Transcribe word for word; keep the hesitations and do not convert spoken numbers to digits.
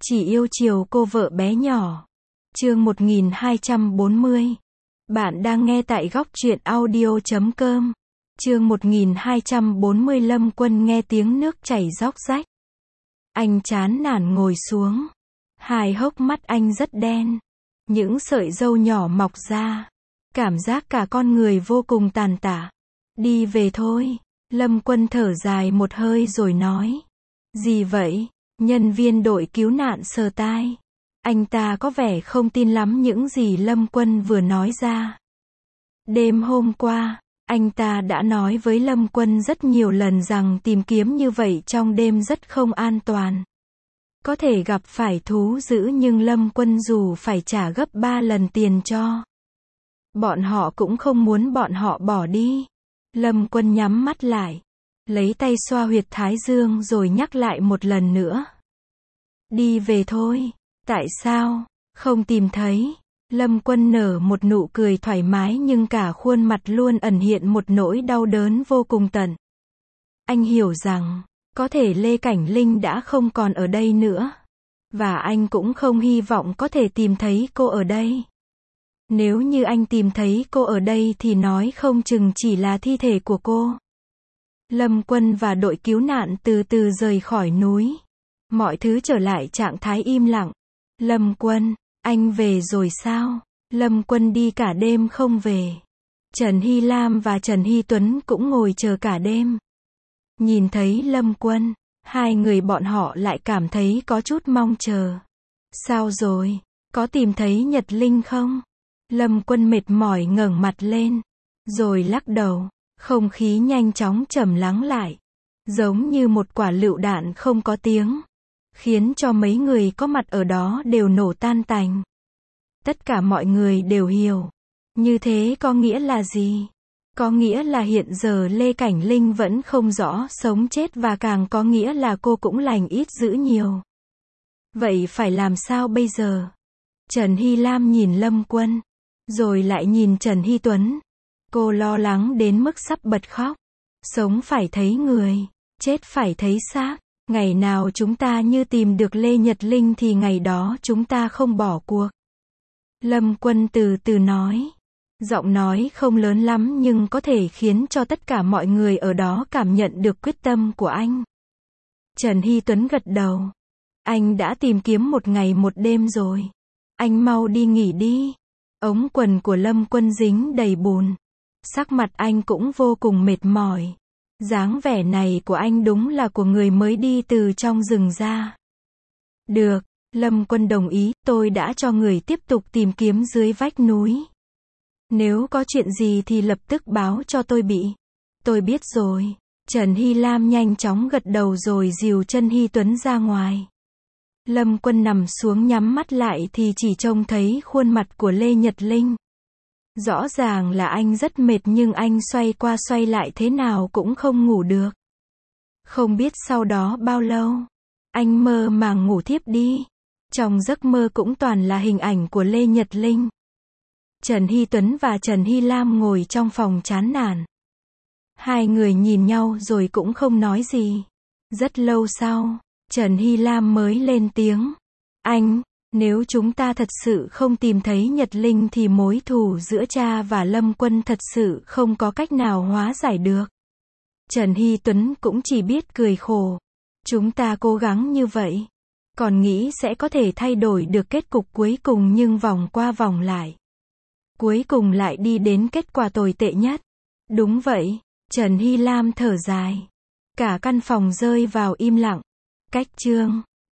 Chỉ yêu chiều cô vợ bé nhỏ. Chương một nghìn hai trăm bốn mươi. Bạn đang nghe tại góc truyện audio chấm com. Chương một nghìn hai trăm bốn mươi. Lâm Quân nghe tiếng nước chảy róc rách. Anh chán nản ngồi xuống. Hai hốc mắt anh rất đen. Những sợi râu nhỏ mọc ra. Cảm giác cả con người vô cùng tàn tạ. Đi về thôi. Lâm Quân thở dài một hơi rồi nói. Gì vậy? Nhân viên đội cứu nạn sờ tai. Anh ta có vẻ không tin lắm những gì Lâm Quân vừa nói ra. Đêm hôm qua, anh ta đã nói với Lâm Quân rất nhiều lần rằng tìm kiếm như vậy trong đêm rất không an toàn. Có thể gặp phải thú dữ nhưng Lâm Quân dù phải trả gấp ba lần tiền cho. Bọn họ cũng không muốn bọn họ bỏ đi. Lâm Quân nhắm mắt lại. Lấy tay xoa huyệt thái dương rồi nhắc lại một lần nữa. Đi về thôi. Tại sao? Không tìm thấy. Lâm Quân nở một nụ cười thoải mái nhưng cả khuôn mặt luôn ẩn hiện một nỗi đau đớn vô cùng tận. Anh hiểu rằng, có thể Lê Cảnh Linh đã không còn ở đây nữa. Và anh cũng không hy vọng có thể tìm thấy cô ở đây. Nếu như anh tìm thấy cô ở đây thì nói không chừng chỉ là thi thể của cô. Lâm Quân và đội cứu nạn từ từ rời khỏi núi. Mọi thứ trở lại trạng thái im lặng. Lâm Quân, anh về rồi sao? Lâm Quân đi cả đêm không về. Trần Hy Lam và Trần Hy Tuấn cũng ngồi chờ cả đêm. Nhìn thấy Lâm Quân, hai người bọn họ lại cảm thấy có chút mong chờ. Sao rồi? Có tìm thấy Nhật Linh không? Lâm Quân mệt mỏi ngẩng mặt lên, rồi lắc đầu. Không khí nhanh chóng trầm lắng lại, giống như một quả lựu đạn không có tiếng, khiến cho mấy người có mặt ở đó đều nổ tan tành. Tất cả mọi người đều hiểu. Như thế có nghĩa là gì? Có nghĩa là hiện giờ Lê Cảnh Linh vẫn không rõ sống chết và càng có nghĩa là cô cũng lành ít dữ nhiều. Vậy phải làm sao bây giờ? Trần Hy Lam nhìn Lâm Quân, rồi lại nhìn Trần Hy Tuấn. Cô lo lắng đến mức sắp bật khóc. Sống phải thấy người, chết phải thấy xác. Ngày nào chúng ta như tìm được Lê Nhật Linh thì ngày đó chúng ta không bỏ cuộc. Lâm Quân từ từ nói. Giọng nói không lớn lắm nhưng có thể khiến cho tất cả mọi người ở đó cảm nhận được quyết tâm của anh. Trần Hy Tuấn gật đầu. Anh đã tìm kiếm một ngày một đêm rồi. Anh mau đi nghỉ đi. Ống quần của Lâm Quân dính đầy bùn. Sắc mặt anh cũng vô cùng mệt mỏi. Dáng vẻ này của anh đúng là của người mới đi từ trong rừng ra. Được, Lâm Quân đồng ý, tôi đã cho người tiếp tục tìm kiếm dưới vách núi. Nếu có chuyện gì thì lập tức báo cho tôi bị. Tôi biết rồi. Trần Hy Lam nhanh chóng gật đầu rồi dìu Trần Hy Tuấn ra ngoài. Lâm Quân nằm xuống nhắm mắt lại thì chỉ trông thấy khuôn mặt của Lê Nhật Linh. Rõ ràng là anh rất mệt nhưng anh xoay qua xoay lại thế nào cũng không ngủ được. Không biết sau đó bao lâu, anh mơ màng ngủ thiếp đi. Trong giấc mơ cũng toàn là hình ảnh của Lê Nhật Linh. Trần Hy Tuấn và Trần Hy Lam ngồi trong phòng chán nản. Hai người nhìn nhau rồi cũng không nói gì. Rất lâu sau, Trần Hy Lam mới lên tiếng. Anh, nếu chúng ta thật sự không tìm thấy Nhật Linh thì mối thù giữa cha và Lâm Quân thật sự không có cách nào hóa giải được. Trần Hy Tuấn cũng chỉ biết cười khổ. Chúng ta cố gắng như vậy, còn nghĩ sẽ có thể thay đổi được kết cục cuối cùng nhưng vòng qua vòng lại. Cuối cùng lại đi đến kết quả tồi tệ nhất. Đúng vậy, Trần Hy Lam thở dài. Cả căn phòng rơi vào im lặng. Cách chương